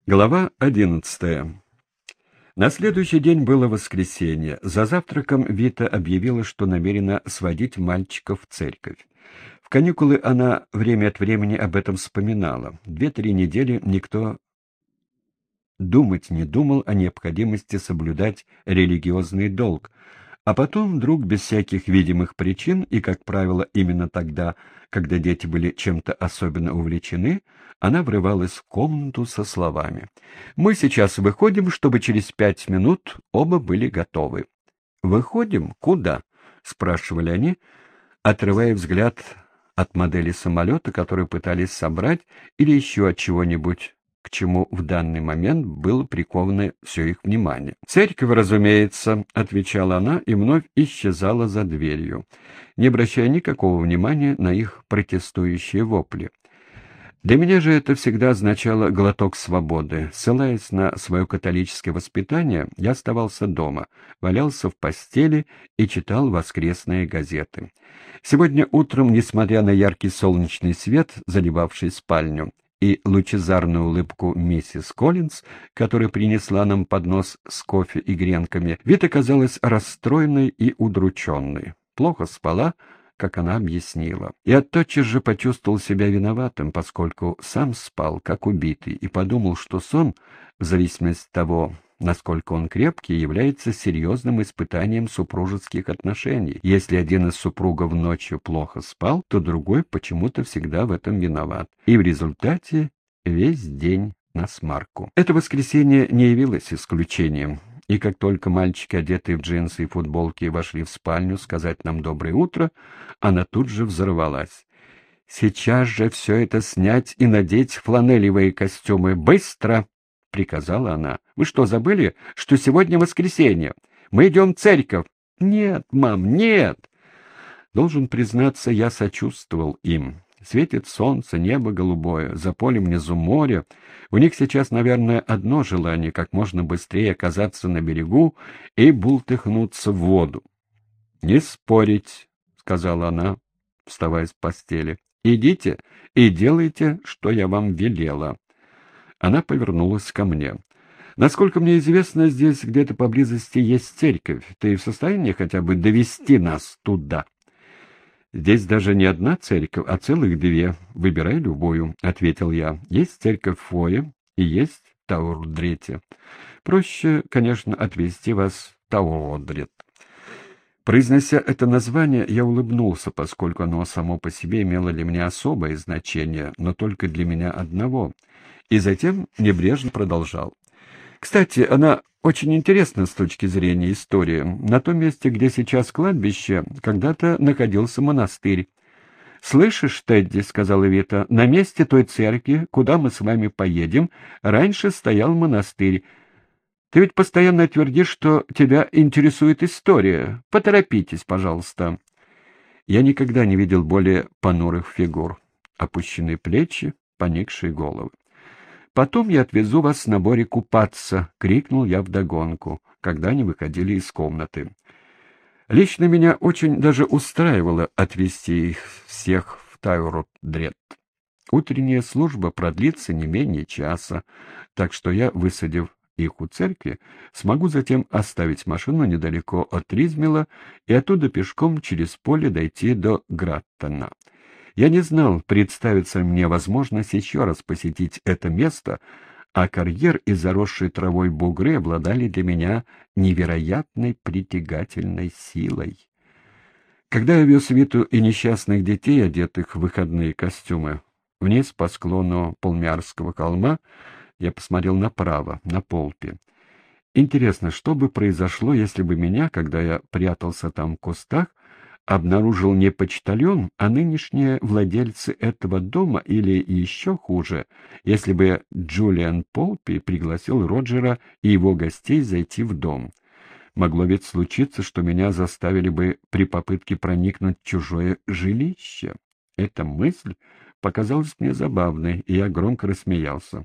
Глава 11. На следующий день было воскресенье. За завтраком Вита объявила, что намерена сводить мальчиков в церковь. В каникулы она время от времени об этом вспоминала. 2-3 недели никто думать не думал о необходимости соблюдать религиозный долг, а потом вдруг, без всяких видимых причин, и, как правило, именно тогда, когда дети были чем-то особенно увлечены, она врывалась в комнату со словами: «Мы сейчас выходим, чтобы через 5 минут оба были готовы». «Выходим? Куда?» — спрашивали они, отрывая взгляд от модели самолета, который пытались собрать, или еще от чего-нибудь, к чему в данный момент было приковано все их внимание. «Церковь, разумеется», — отвечала она и вновь исчезала за дверью, не обращая никакого внимания на их протестующие вопли. Для меня же это всегда означало глоток свободы. Ссылаясь на свое католическое воспитание, я оставался дома, валялся в постели и читал воскресные газеты. Сегодня утром, несмотря на яркий солнечный свет, заливавший спальню, и лучезарную улыбку миссис Коллинз, которая принесла нам поднос с кофе и гренками, Вита казалась расстроенной и удрученной. Плохо спала, как она объяснила. Я тотчас же почувствовал себя виноватым, поскольку сам спал, как убитый, и подумал, что сон, в зависимости от того, насколько он крепкий, является серьезным испытанием супружеских отношений. Если один из супругов ночью плохо спал, то другой почему-то всегда в этом виноват. И в результате весь день насмарку. Это воскресенье не явилось исключением. И как только мальчики, одетые в джинсы и футболки, вошли в спальню сказать нам «доброе утро», она тут же взорвалась. «Сейчас же все это снять и надеть фланелевые костюмы. Быстро!» — приказала она. «Вы что, забыли, что сегодня воскресенье? Мы идем в церковь». «Нет, мам, нет!» Должен признаться, я сочувствовал им. Светит солнце, небо голубое, за полем внизу море. У них сейчас, наверное, одно желание — как можно быстрее оказаться на берегу и бултыхнуться в воду. — Не спорить, — сказала она, вставая с постели. — Идите и делайте, что я вам велела. Она повернулась ко мне. — Насколько мне известно, здесь где-то поблизости есть церковь. Ты в состоянии хотя бы довести нас туда? — Здесь даже не одна церковь, а целых 2. Выбирай любую, — ответил я. Есть церковь в Фое и есть в Таурдрете. Проще, конечно, отвезти вас в Таурдрет. Произнося это название, я улыбнулся, поскольку оно само по себе имело для меня особое значение, но только для меня одного, и затем небрежно продолжал. Кстати, она очень интересна с точки зрения истории. На том месте, где сейчас кладбище, когда-то находился монастырь. «Слышишь, Тедди, — сказала Вита, — на месте той церкви, куда мы с вами поедем, раньше стоял монастырь. Ты ведь постоянно твердишь, что тебя интересует история. Поторопитесь, пожалуйста». Я никогда не видел более понурых фигур. Опущенные плечи, поникшие головы. «Потом я отвезу вас на море купаться», — крикнул я вдогонку, когда они выходили из комнаты. Лично меня очень даже устраивало отвезти их всех в Таурдрет. Утренняя служба продлится не менее часа, так что я, высадив их у церкви, смогу затем оставить машину недалеко от Ризмела и оттуда пешком через поле дойти до Граттона. Я не знал, представится мне возможность еще раз посетить это место, а карьер и заросшие травой бугры обладали для меня невероятной притягательной силой. Когда я вез Виту и несчастных детей, одетых в выходные костюмы, вниз по склону Полмярского холма, я посмотрел направо, на Полпи. Интересно, что бы произошло, если бы меня, когда я прятался там в кустах, обнаружил не почтальон, а нынешние владельцы этого дома, или еще хуже, если бы Джулиан Полпи пригласил Роджера и его гостей зайти в дом. Могло ведь случиться, что меня заставили бы при попытке проникнуть в чужое жилище. Эта мысль показалась мне забавной, и я громко рассмеялся.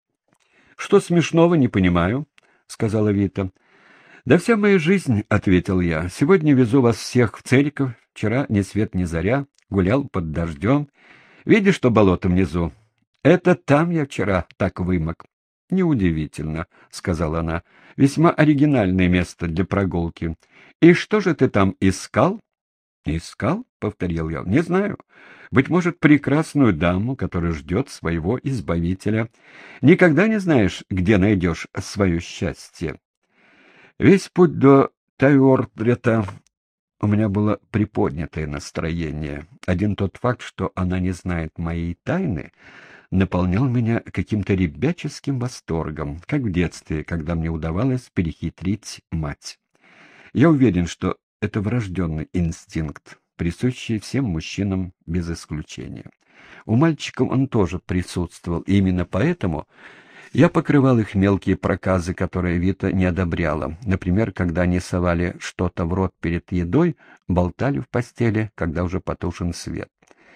— Что смешного, не понимаю, — сказала Вита. «Да вся моя жизнь, — ответил я. Сегодня везу вас всех в церковь. Вчера ни свет ни заря, гулял под дождем. Видишь, что болото внизу? Это там я вчера так вымок. «Неудивительно», — сказала она, — «весьма оригинальное место для прогулки. И что же ты там искал?» «Искал?» — повторил я. «Не знаю. Быть может, прекрасную даму, которая ждет своего избавителя. Никогда не знаешь, где найдешь свое счастье». Весь путь до Тайордрета у меня было приподнятое настроение. Один тот факт, что она не знает моей тайны, наполнял меня каким-то ребяческим восторгом, как в детстве, когда мне удавалось перехитрить мать. Я уверен, что это врожденный инстинкт, присущий всем мужчинам без исключения. У мальчиков он тоже присутствовал, и именно поэтому я покрывал их мелкие проказы, которые Вита не одобряла. Например, когда они совали что-то в рот перед едой, болтали в постели, когда уже потушен свет.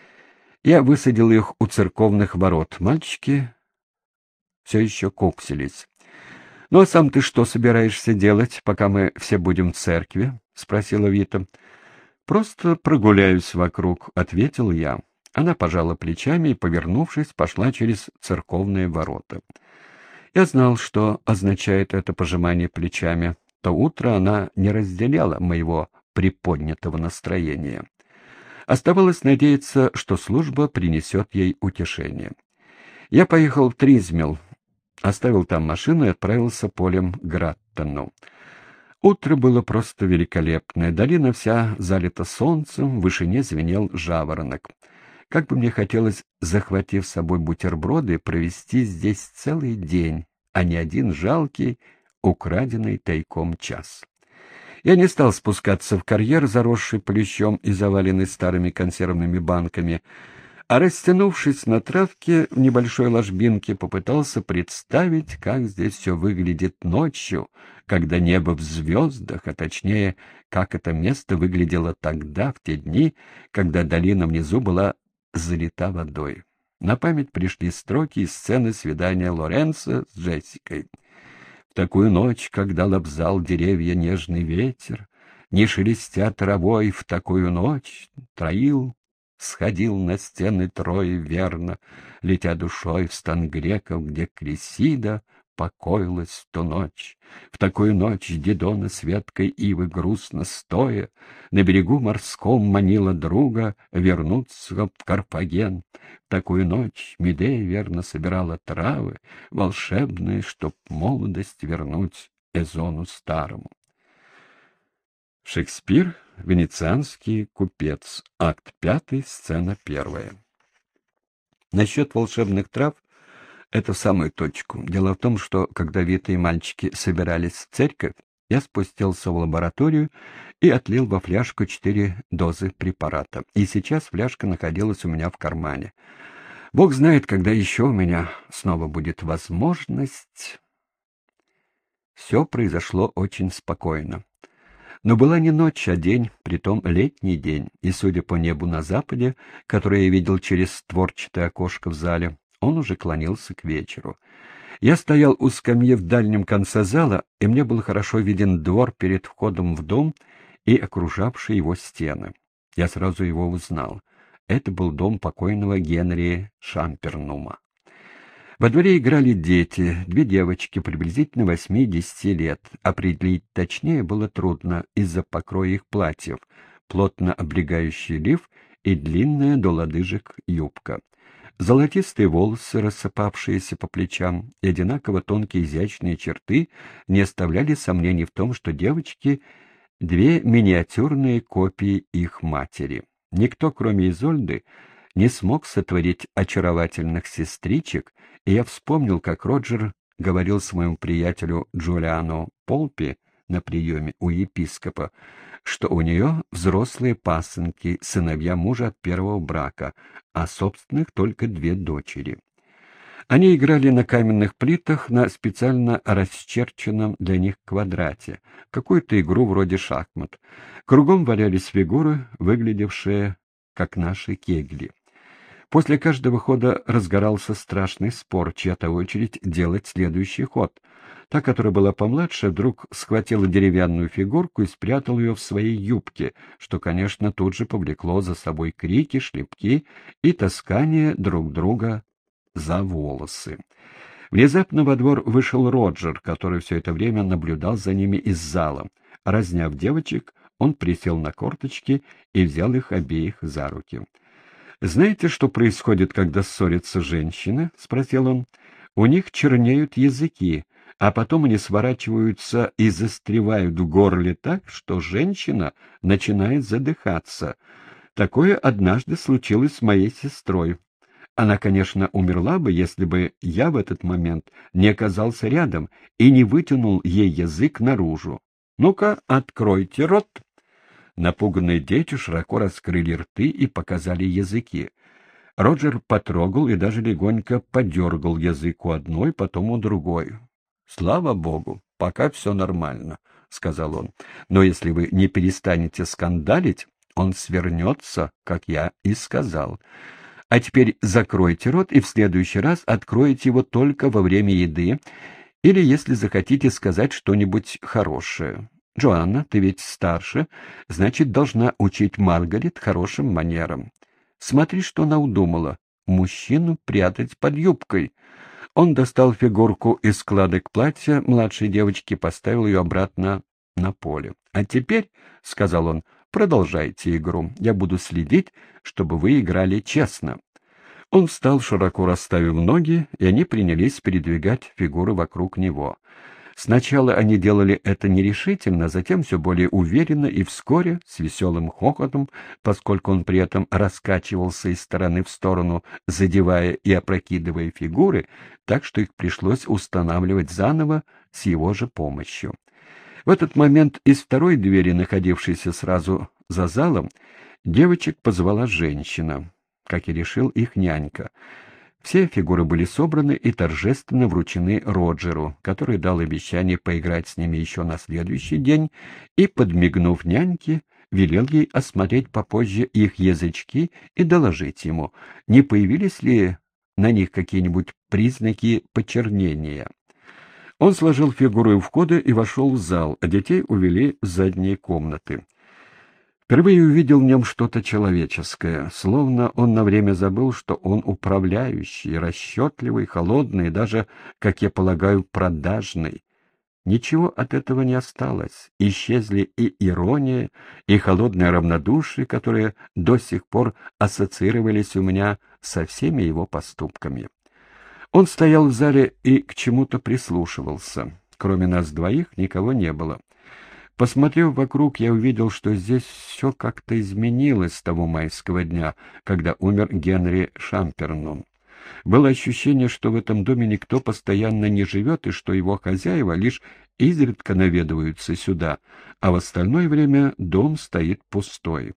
Я высадил их у церковных ворот. Мальчики все еще куксились. «Ну а сам ты что собираешься делать, пока мы все будем в церкви?» — спросила Вита. «Просто прогуляюсь вокруг», — ответил я. Она пожала плечами и, повернувшись, пошла через церковные ворота. Я знал, что означает это пожимание плечами. То утро она не разделяла моего приподнятого настроения. Оставалось надеяться, что служба принесет ей утешение. Я поехал в Тризмел, оставил там машину и отправился полем к Граттону. Утро было просто великолепное, долина вся залита солнцем, в вышине звенел жаворонок. Как бы мне хотелось, захватив с собой бутерброды, провести здесь целый день, а не один жалкий, украденный тайком час. Я не стал спускаться в карьер, заросший плющом и заваленный старыми консервными банками, а, растянувшись на травке в небольшой ложбинке, попытался представить, как здесь все выглядит ночью, когда небо в звездах, а точнее, как это место выглядело тогда, в те дни, когда долина внизу была залита водой. На память пришли строки из сцены свидания Лоренцо с Джессикой. В такую ночь, когда лобзал деревья нежный ветер, не шелестя травой, в такую ночь троил, сходил на стены трое верно, летя душой в стан греков, где Крисида покоилась в ту ночь. В такую ночь Дидона с веткой ивы грустно стоя на берегу морском манила друга вернуться в Карфаген. В такую ночь Медея верно собирала травы волшебные, чтоб молодость вернуть Эзону старому. Шекспир, Венецианский купец, акт 5, сцена 1. Насчет волшебных трав — это в самую точку. Дело в том, что, когда Вита и мальчики собирались в церковь, я спустился в лабораторию и отлил во фляжку 4 дозы препарата. И сейчас фляжка находилась у меня в кармане. Бог знает, когда еще у меня снова будет возможность. Все произошло очень спокойно. Но была не ночь, а день, притом летний день, и, судя по небу на западе, которое я видел через створчатое окошко в зале, он уже клонился к вечеру. Я стоял у скамьи в дальнем конце зала, и мне был хорошо виден двор перед входом в дом и окружавшие его стены. Я сразу его узнал. Это был дом покойного Генри Шампернума. Во дворе играли дети, 2 девочки, приблизительно 8-10 лет. Определить точнее было трудно из-за покроя их платьев, плотно облегающий лиф и длинная до лодыжек юбка. Золотистые волосы, рассыпавшиеся по плечам, и одинаково тонкие изящные черты не оставляли сомнений в том, что девочки — 2 миниатюрные копии их матери. Никто, кроме Изольды, не смог сотворить очаровательных сестричек, и я вспомнил, как Роджер говорил своему приятелю Джулиану Полпи на приеме у епископа, что у нее взрослые пасынки, сыновья мужа от первого брака, а собственных только 2 дочери. Они играли на каменных плитах на специально расчерченном для них квадрате, какую-то игру вроде шахмат. Кругом валялись фигуры, выглядевшие как наши кегли. После каждого хода разгорался страшный спор, чья-то очередь делать следующий ход. Та, которая была помладше, вдруг схватила деревянную фигурку и спрятала ее в своей юбке, что, конечно, тут же повлекло за собой крики, шлепки и таскание друг друга за волосы. Внезапно во двор вышел Роджер, который все это время наблюдал за ними из зала. Разняв девочек, он присел на корточки и взял их обеих за руки. «Знаете, что происходит, когда ссорятся женщины?» — спросил он. «У них чернеют языки, а потом они сворачиваются и застревают в горле так, что женщина начинает задыхаться. Такое однажды случилось с моей сестрой. Она, конечно, умерла бы, если бы я в этот момент не оказался рядом и не вытянул ей язык наружу. Ну-ка, откройте рот!» Напуганные дети широко раскрыли рты и показали языки. Роджер потрогал и даже легонько подергал язык у одной, потом у другой. «Слава богу, пока все нормально», — сказал он. «Но если вы не перестанете скандалить, он свернется, как я и сказал. А теперь закройте рот и в следующий раз откройте его только во время еды или если захотите сказать что-нибудь хорошее. Джоанна, ты ведь старше, значит, должна учить Маргарет хорошим манерам. Смотри, что она удумала. Мужчину прятать под юбкой». Он достал фигурку из складок платья младшей девочки и поставил ее обратно на поле. «А теперь, — сказал он, — продолжайте игру. Я буду следить, чтобы вы играли честно». Он встал, широко расставив ноги, и они принялись передвигать фигуры вокруг него. Сначала они делали это нерешительно, затем все более уверенно и вскоре, с веселым хохотом, поскольку он при этом раскачивался из стороны в сторону, задевая и опрокидывая фигуры, так что их пришлось устанавливать заново с его же помощью. В этот момент из второй двери, находившейся сразу за залом, девочек позвала женщина, как и решил их нянька. Все фигуры были собраны и торжественно вручены Роджеру, который дал обещание поиграть с ними еще на следующий день и, подмигнув няньке, велел ей осмотреть попозже их язычки и доложить ему, не появились ли на них какие-нибудь признаки почернения. Он сложил фигуры у входа и вошел в зал, а детей увели в задние комнаты. Впервые увидел в нем что-то человеческое, словно он на время забыл, что он управляющий, расчетливый, холодный и даже, как я полагаю, продажный. Ничего от этого не осталось. Исчезли и ирония, и холодное равнодушие, которые до сих пор ассоциировались у меня со всеми его поступками. Он стоял в зале и к чему-то прислушивался. Кроме нас двоих никого не было. Посмотрев вокруг, я увидел, что здесь все как-то изменилось с того майского дня, когда умер Генри Шампернун. Было ощущение, что в этом доме никто постоянно не живет, и что его хозяева лишь изредка наведываются сюда, а в остальное время дом стоит пустой.